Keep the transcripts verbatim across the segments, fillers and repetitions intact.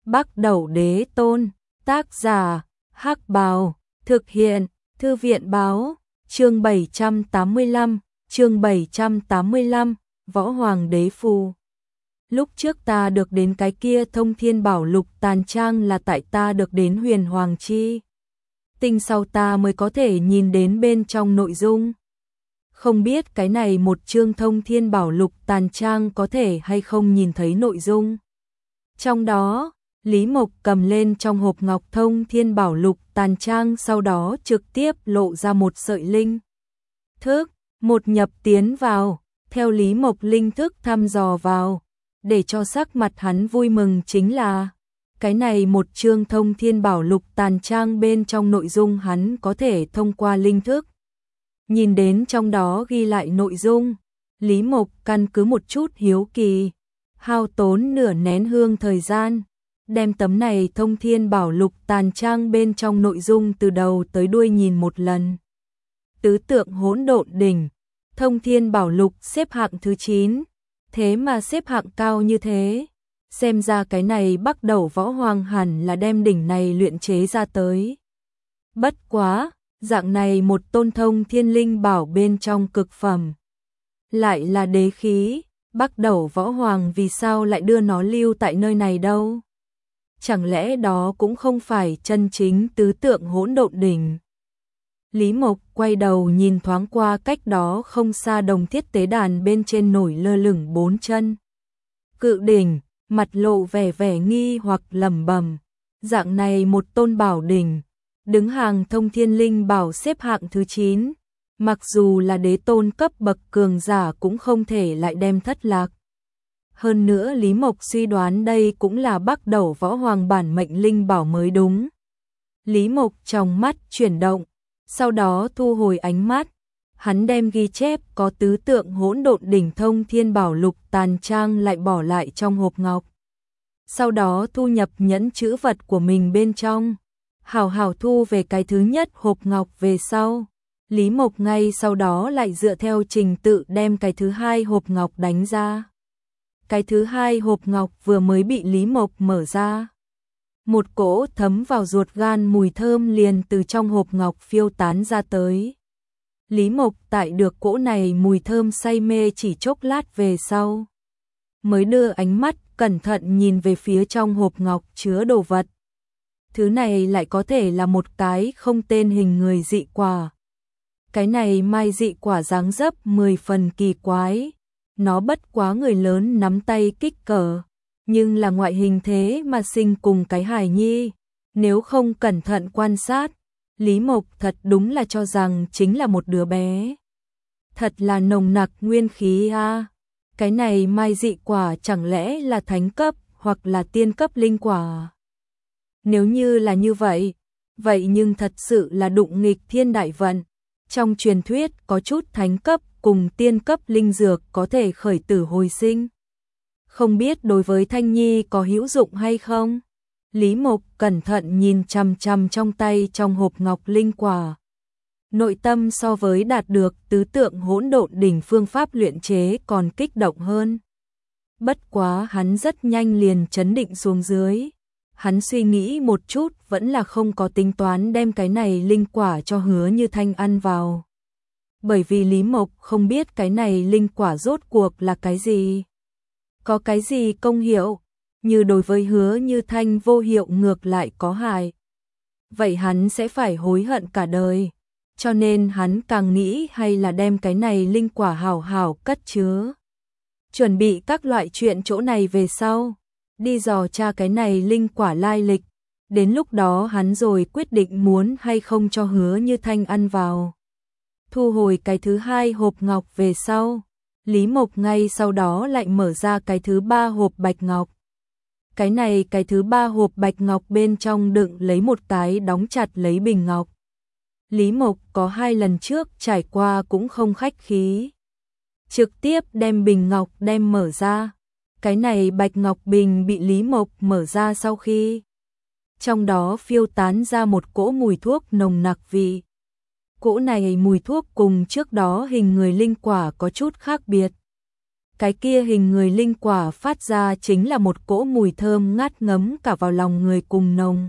Bắc Đẩu Đế Tôn, tác giả, Hắc Bào, thực hiện, Thư viện báo, chương bảy trăm tám mươi lăm, chương bảy trăm tám mươi lăm, Võ Hoàng Đế Phù. Lúc trước ta được đến cái kia Thông Thiên Bảo Lục tàn trang là tại ta được đến Huyền Hoàng Chi Tinh sau ta mới có thể nhìn đến bên trong nội dung. Không biết cái này một chương Thông Thiên Bảo Lục tàn trang có thể hay không nhìn thấy nội dung. Trong đó, Lý Mộc cầm lên trong hộp ngọc Thông Thiên Bảo Lục tàn trang, sau đó trực tiếp lộ ra một sợi linh thức, một nhập tiến vào, theo Lý Mộc linh thức thăm dò vào, để cho sắc mặt hắn vui mừng chính là cái này một chương Thông Thiên Bảo Lục tàn trang bên trong nội dung hắn có thể thông qua linh thức nhìn đến trong đó ghi lại nội dung. Lý Mộc căn cứ một chút hiếu kỳ, hao tốn nửa nén hương thời gian, đem tấm này Thông Thiên Bảo Lục tàn trang bên trong nội dung từ đầu tới đuôi nhìn một lần. Tứ tượng hỗn độn đỉnh, Thông Thiên Bảo Lục xếp hạng thứ chín, thế mà xếp hạng cao như thế. Xem ra cái này Bắc Đẩu Võ Hoàng hẳn là đem đỉnh này luyện chế ra tới. Bất quá, dạng này một tôn Thông Thiên Linh Bảo bên trong cực phẩm, lại là đế khí, Bắc Đẩu Võ Hoàng vì sao lại đưa nó lưu tại nơi này đâu? Chẳng lẽ đó cũng không phải chân chính tứ tượng hỗn độn đỉnh? Lý Mộc quay đầu nhìn thoáng qua cách đó không xa đồng thiết tế đàn bên trên nổi lơ lửng bốn chân cự đỉnh, mặt lộ vẻ vẻ nghi hoặc lẩm bẩm, dạng này một tôn bảo đỉnh, đứng hàng Thông Thiên Linh Bảo xếp hạng thứ chín, mặc dù là đế tôn cấp bậc cường giả cũng không thể lại đem thất lạc. Hơn nữa Lý Mộc suy đoán đây cũng là Bắc Đẩu Võ Hoàng bản mệnh linh bảo mới đúng. Lý Mộc trong mắt chuyển động, sau đó thu hồi ánh mắt, hắn đem ghi chép có tứ tượng hỗn độn đỉnh Thông Thiên Bảo Lục tàn trang lại bỏ lại trong hộp ngọc. Sau đó thu nhập nhẫn chữ vật của mình bên trong, hào hào thu về cái thứ nhất hộp ngọc về sau. Lý Mộc ngay sau đó lại dựa theo trình tự đem cái thứ hai hộp ngọc đánh ra. Cái thứ hai hộp ngọc vừa mới bị Lý Mộc mở ra, một cỗ thấm vào ruột gan mùi thơm liền từ trong hộp ngọc phiêu tán ra tới. Lý Mộc tại được cỗ này mùi thơm say mê chỉ chốc lát về sau, mới đưa ánh mắt cẩn thận nhìn về phía trong hộp ngọc chứa đồ vật. Thứ này lại có thể là một cái không tên hình người dị quả. Cái này mai dị quả dáng dấp mười phần kỳ quái, nó bất quá người lớn nắm tay kích cỡ, nhưng là ngoại hình thế mà sinh cùng cái hài nhi. Nếu không cẩn thận quan sát, Lý Mộc thật đúng là cho rằng chính là một đứa bé. Thật là nồng nặc nguyên khí a. À. Cái này mai dị quả chẳng lẽ là thánh cấp hoặc là tiên cấp linh quả? Nếu như là như vậy, vậy nhưng thật sự là đụng nghịch thiên đại vận. Trong truyền thuyết có chút thánh cấp cùng tiên cấp linh dược có thể khởi tử hồi sinh. Không biết đối với Thanh Nhi có hữu dụng hay không? Lý Mộc cẩn thận nhìn chằm chằm trong tay trong hộp ngọc linh quả. Nội tâm so với đạt được tứ tượng hỗn độn đỉnh phương pháp luyện chế còn kích động hơn. Bất quá hắn rất nhanh liền chấn định xuống dưới. Hắn suy nghĩ một chút vẫn là không có tính toán đem cái này linh quả cho Hứa Như Thanh ăn vào. Bởi vì Lý Mộc không biết cái này linh quả rốt cuộc là cái gì. Có cái gì công hiệu, như đối với Hứa Như Thanh vô hiệu ngược lại có hại. Vậy hắn sẽ phải hối hận cả đời. Cho nên hắn càng nghĩ hay là đem cái này linh quả hảo hảo cất chứa. Chuẩn bị các loại chuyện chỗ này về sau. Đi dò tra cái này linh quả lai lịch. Đến lúc đó hắn rồi quyết định muốn hay không cho Hứa Như Thanh ăn vào. Thu hồi cái thứ hai hộp ngọc về sau, Lý Mộc ngay sau đó lại mở ra cái thứ ba hộp bạch ngọc. Cái này cái thứ ba hộp bạch ngọc bên trong đựng lấy một cái đóng chặt lấy bình ngọc. Lý Mộc có hai lần trước trải qua cũng không khách khí. Trực tiếp đem bình ngọc đem mở ra. Cái này bạch ngọc bình bị Lý Mộc mở ra sau khi, trong đó phiêu tán ra một cỗ mùi thuốc nồng nặc vị. Cỗ này mùi thuốc cùng trước đó hình người linh quả có chút khác biệt. Cái kia hình người linh quả phát ra chính là một cỗ mùi thơm ngát ngấm cả vào lòng người cùng nồng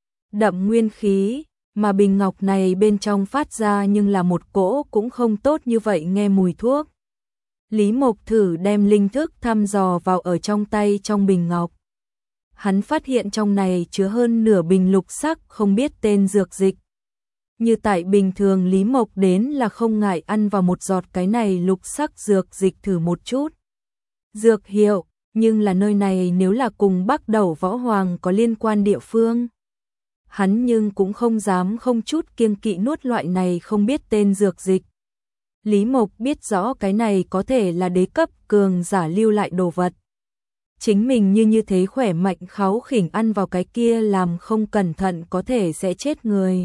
đậm nguyên khí, mà bình ngọc này bên trong phát ra nhưng là một cỗ cũng không tốt như vậy nghe mùi thuốc. Lý Mộc thử đem linh thức thăm dò vào ở trong tay trong bình ngọc. Hắn phát hiện trong này chứa hơn nửa bình lục sắc không biết tên dược dịch. Như tại bình thường Lý Mộc đến là không ngại ăn vào một giọt cái này lục sắc dược dịch thử một chút. Dược hiệu, nhưng là nơi này nếu là cùng Bắc Đẩu Võ Hoàng có liên quan địa phương. Hắn nhưng cũng không dám không chút kiêng kỵ nuốt loại này không biết tên dược dịch. Lý Mộc biết rõ cái này có thể là đế cấp cường giả lưu lại đồ vật. Chính mình như như thế khỏe mạnh kháu khỉnh ăn vào cái kia làm không cẩn thận có thể sẽ chết người.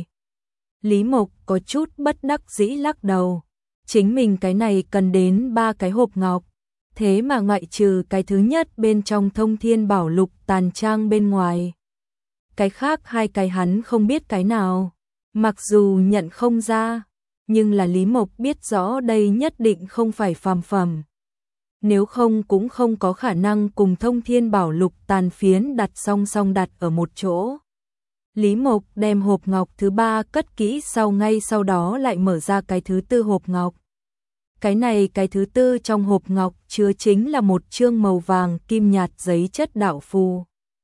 Lý Mộc có chút bất đắc dĩ lắc đầu. Chính mình cái này cần đến ba cái hộp ngọc. Thế mà ngoại trừ cái thứ nhất bên trong Thông Thiên Bảo Lục tàn trang bên ngoài. Cái khác hai cái hắn không biết cái nào. Mặc dù nhận không ra, nhưng là Lý Mộc biết rõ đây nhất định không phải phàm phẩm. Nếu không cũng không có khả năng cùng Thông Thiên Bảo Lục tàn phiến đặt song song đặt ở một chỗ. Lý Mộc đem hộp ngọc thứ ba cất kỹ sau ngay sau đó lại mở ra cái thứ tư hộp ngọc. Cái này cái thứ tư trong hộp ngọc chứa chính là một chương màu vàng kim nhạt giấy chất đạo phù.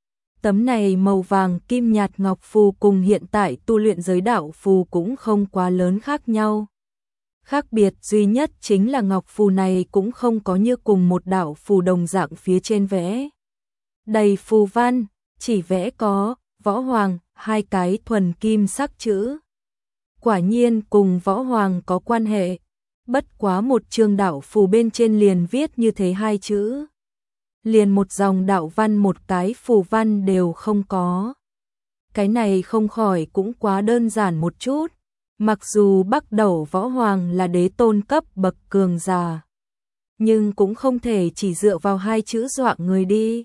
Tấm này màu vàng kim nhạt ngọc phù cùng hiện tại tu luyện giới đạo phù cũng không quá lớn khác nhau. Khác biệt duy nhất chính là ngọc phù này cũng không có như cùng một đạo phù đồng dạng phía trên vẽ. Đầy phù văn, chỉ vẽ có Võ Hoàng, hai cái thuần kim sắc chữ. Quả nhiên cùng Võ Hoàng có quan hệ. Bất quá một chương đạo phù bên trên liền viết như thế hai chữ. Liền một dòng đạo văn một cái phù văn đều không có. Cái này không khỏi cũng quá đơn giản một chút. Mặc dù Bắc Đẩu Võ Hoàng là đế tôn cấp bậc cường giả, nhưng cũng không thể chỉ dựa vào hai chữ dọa người đi.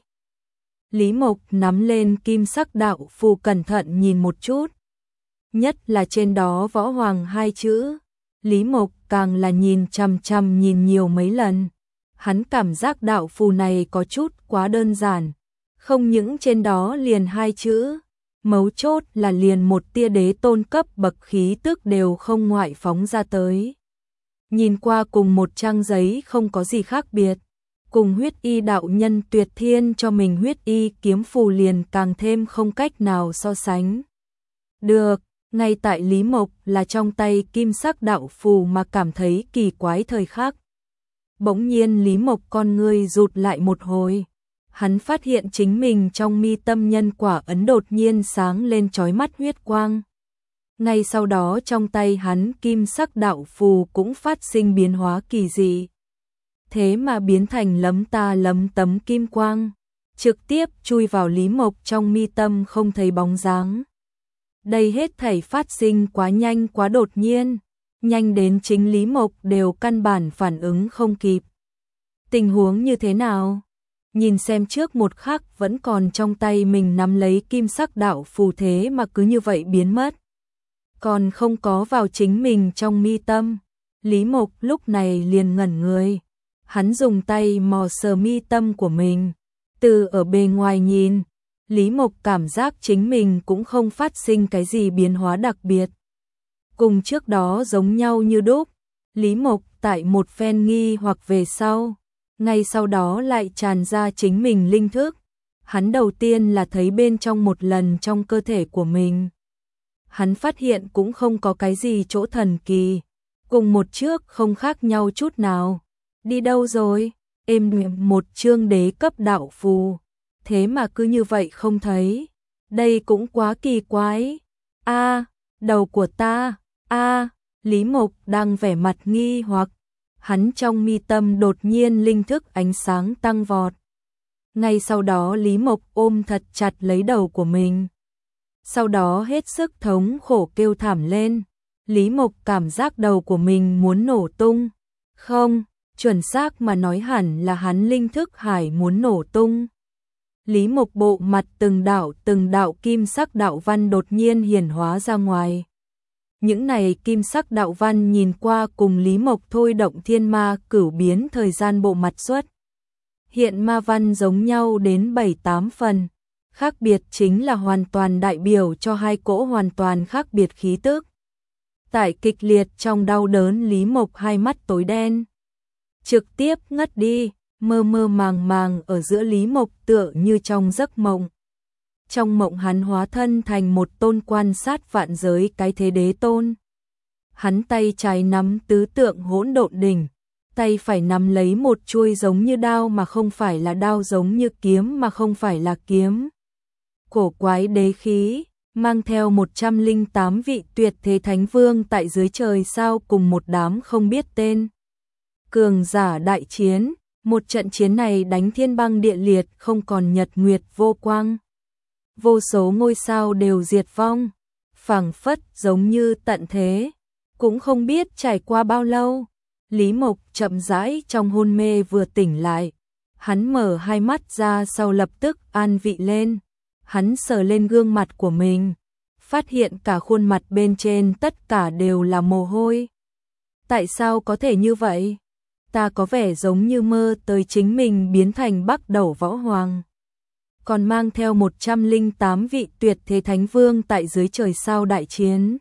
Lý Mộc nắm lên kim sắc đạo phù cẩn thận nhìn một chút. Nhất là trên đó Võ Hoàng hai chữ. Lý Mộc càng là nhìn chằm chằm nhìn nhiều mấy lần. Hắn cảm giác đạo phù này có chút quá đơn giản. Không những trên đó liền hai chữ. Mấu chốt là liền một tia đế tôn cấp bậc khí tức đều không ngoại phóng ra tới. Nhìn qua cùng một trang giấy không có gì khác biệt. Cùng huyết y đạo nhân tuyệt thiên cho mình huyết y kiếm phù liền càng thêm không cách nào so sánh. Được, ngay tại Lý Mộc là trong tay kim sắc đạo phù mà cảm thấy kỳ quái thời khắc. Bỗng nhiên Lý Mộc con ngươi rụt lại một hồi. Hắn phát hiện chính mình trong mi tâm nhân quả ấn đột nhiên sáng lên chói mắt huyết quang. Ngay sau đó trong tay hắn kim sắc đạo phù cũng phát sinh biến hóa kỳ dị. Thế mà biến thành lấm ta lấm tấm kim quang, trực tiếp chui vào Lý Mộc trong mi tâm không thấy bóng dáng. Đây hết thảy phát sinh quá nhanh quá đột nhiên, nhanh đến chính Lý Mộc đều căn bản phản ứng không kịp. Tình huống như thế nào? Nhìn xem trước một khắc vẫn còn trong tay mình nắm lấy kim sắc đạo phù thế mà cứ như vậy biến mất. Còn không có vào chính mình trong mi tâm. Lý Mộc lúc này liền ngẩn người. Hắn dùng tay mò sờ mi tâm của mình. Từ ở bề ngoài nhìn, Lý Mộc cảm giác chính mình cũng không phát sinh cái gì biến hóa đặc biệt. Cùng trước đó giống nhau như đúc. Lý Mộc tại một phen nghi hoặc về sau. Ngay sau đó lại tràn ra chính mình linh thức. Hắn đầu tiên là thấy bên trong một lần trong cơ thể của mình. Hắn phát hiện cũng không có cái gì chỗ thần kỳ. Cùng một trước không khác nhau chút nào. Đi đâu rồi? Êm một chương đế cấp đạo phù. Thế mà cứ như vậy không thấy. Đây cũng quá kỳ quái. A, đầu của ta. A, Lý Mộc đang vẻ mặt nghi hoặc. Hắn trong mi tâm đột nhiên linh thức ánh sáng tăng vọt. Ngay sau đó Lý Mộc ôm thật chặt lấy đầu của mình. Sau đó hết sức thống khổ kêu thảm lên. Lý Mộc cảm giác đầu của mình muốn nổ tung. Không, chuẩn xác mà nói hẳn là hắn linh thức hải muốn nổ tung. Lý Mộc bộ mặt từng đạo từng đạo kim sắc đạo văn đột nhiên hiển hóa ra ngoài. Những này kim sắc đạo văn nhìn qua cùng Lý Mộc thôi động thiên ma cửu biến thời gian bộ mặt xuất. hiện ma văn giống nhau đến bảy tám phần, khác biệt chính là hoàn toàn đại biểu cho hai cỗ hoàn toàn khác biệt khí tức. Tại kịch liệt trong đau đớn, Lý Mộc hai mắt tối đen, trực tiếp ngất đi, mơ mơ màng màng ở giữa Lý Mộc tựa như trong giấc mộng. Trong mộng hắn hóa thân thành một tôn quan sát vạn giới cái thế đế tôn. Hắn tay trái nắm tứ tượng hỗn độn đỉnh, tay phải nắm lấy một chuôi giống như đao mà không phải là đao, giống như kiếm mà không phải là kiếm. Cổ quái đế khí, mang theo một trăm lẻ tám vị tuyệt thế thánh vương tại dưới trời sao cùng một đám không biết tên cường giả đại chiến. Một trận chiến này đánh thiên băng địa liệt, không còn nhật nguyệt vô quang. Vô số ngôi sao đều diệt vong, phảng phất giống như tận thế. Cũng không biết trải qua bao lâu, Lý Mộc chậm rãi trong hôn mê vừa tỉnh lại. Hắn mở hai mắt ra sau lập tức an vị lên. Hắn sờ lên gương mặt của mình, phát hiện cả khuôn mặt bên trên tất cả đều là mồ hôi. Tại sao có thể như vậy? Ta có vẻ giống như mơ tới chính mình biến thành Bắc Đẩu Võ Hoàng, còn mang theo một trăm lẻ tám vị tuyệt thế thánh vương tại dưới trời sao đại chiến.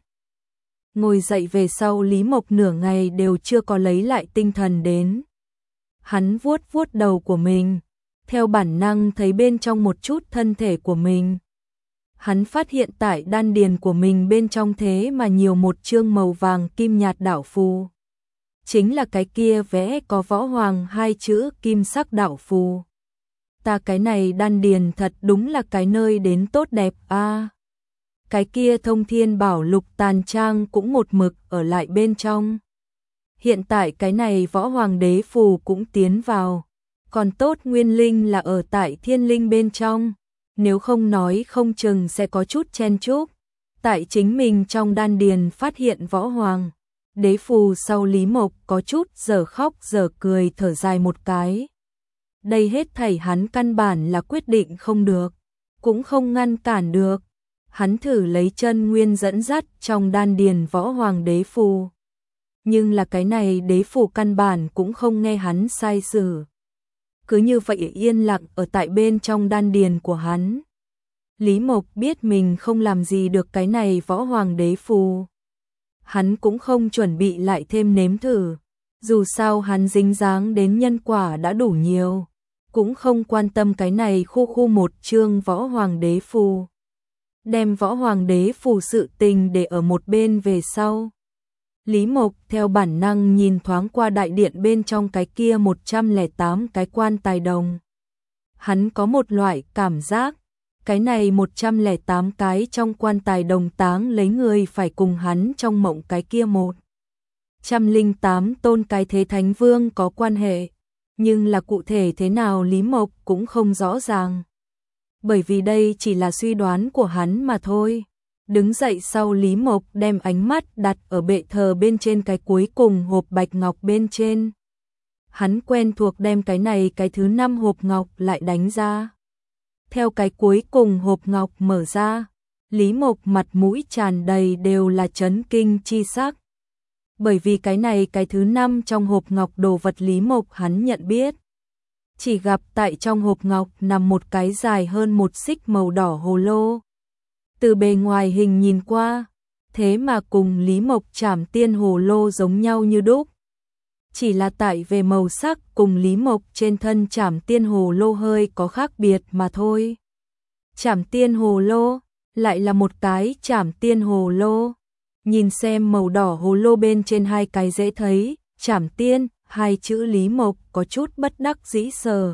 Ngồi dậy về sau, Lý Mộc nửa ngày đều chưa có lấy lại tinh thần đến. Hắn vuốt vuốt đầu của mình, theo bản năng thấy bên trong một chút thân thể của mình. Hắn phát hiện tại đan điền của mình bên trong thế mà nhiều một chương màu vàng kim nhạt đạo phù. Chính là cái kia vẽ có Võ Hoàng hai chữ kim sắc đạo phù. Ta cái này đan điền thật đúng là cái nơi đến tốt đẹp a. À, cái kia thông thiên bảo lục tàn trang cũng một mực ở lại bên trong. Hiện tại cái này Võ Hoàng đế phù cũng tiến vào. Còn tốt nguyên linh là ở tại thiên linh bên trong. Nếu không nói không chừng sẽ có chút chen chúc. Tại chính mình trong đan điền phát hiện Võ Hoàng đế phù sau, Lý Mộc có chút giờ khóc giờ cười, thở dài một cái. Đây hết thảy hắn căn bản là quyết định không được, cũng không ngăn cản được. Hắn thử lấy chân nguyên dẫn dắt trong đan điền Võ Hoàng đế phù. Nhưng là cái này đế phù căn bản cũng không nghe hắn sai sử. Cứ như vậy yên lặng ở tại bên trong đan điền của hắn. Lý Mộc biết mình không làm gì được cái này Võ Hoàng đế phù. Hắn cũng không chuẩn bị lại thêm nếm thử. Dù sao hắn dính dáng đến nhân quả đã đủ nhiều. Cũng không quan tâm cái này khu khu một chương Võ Hoàng đế phù. Đem Võ Hoàng đế phù sự tình để ở một bên về sau. Lý Mộc theo bản năng nhìn thoáng qua đại điện bên trong cái kia một trăm lẻ tám cái quan tài đồng. Hắn có một loại cảm giác, cái này một trăm lẻ tám cái trong quan tài đồng táng lấy người phải cùng hắn trong mộng cái kia một trăm lẻ tám tôn cái thế thánh vương có quan hệ, nhưng là cụ thể thế nào Lý Mộc cũng không rõ ràng. Bởi vì đây chỉ là suy đoán của hắn mà thôi. Đứng dậy sau, Lý Mộc đem ánh mắt đặt ở bệ thờ bên trên cái cuối cùng hộp bạch ngọc bên trên. Hắn quen thuộc đem cái này cái thứ năm hộp ngọc lại đánh ra. Theo cái cuối cùng hộp ngọc mở ra, Lý Mộc mặt mũi tràn đầy đều là chấn kinh chi sắc. Bởi vì cái này cái thứ năm trong hộp ngọc đồ vật Lý Mộc hắn nhận biết. Chỉ gặp tại trong hộp ngọc nằm một cái dài hơn một xích màu đỏ hồ lô. Từ bề ngoài hình nhìn qua, thế mà cùng Lý Mộc Trảm Tiên hồ lô giống nhau như đúc. Chỉ là tại về màu sắc cùng Lý Mộc trên thân Trảm Tiên hồ lô hơi có khác biệt mà thôi. Trảm Tiên hồ lô lại là một cái Trảm Tiên hồ lô. Nhìn xem màu đỏ hồ lô bên trên hai cái dễ thấy, Trảm Tiên, hai chữ, Lý Mộc có chút bất đắc dĩ sờ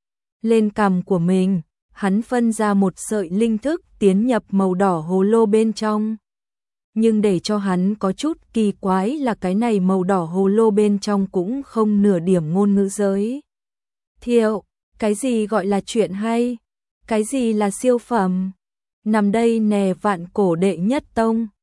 lên cằm của mình. Hắn phân ra một sợi linh thức tiến nhập màu đỏ hồ lô bên trong. Nhưng để cho hắn có chút kỳ quái là cái này màu đỏ hồ lô bên trong cũng không nửa điểm ngôn ngữ giới thiệu. Cái gì gọi là chuyện hay? Cái gì là siêu phẩm? Nằm đây nè, vạn cổ đệ nhất tông,